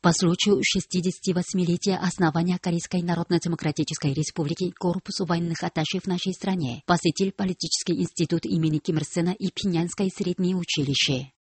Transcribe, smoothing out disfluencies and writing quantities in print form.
По случаю 68-летия основания Корейской Народно-Демократической Республики корпус военных атташе в нашей стране посетил политический институт имени Ким Ир Сена и Пинянское среднее училище.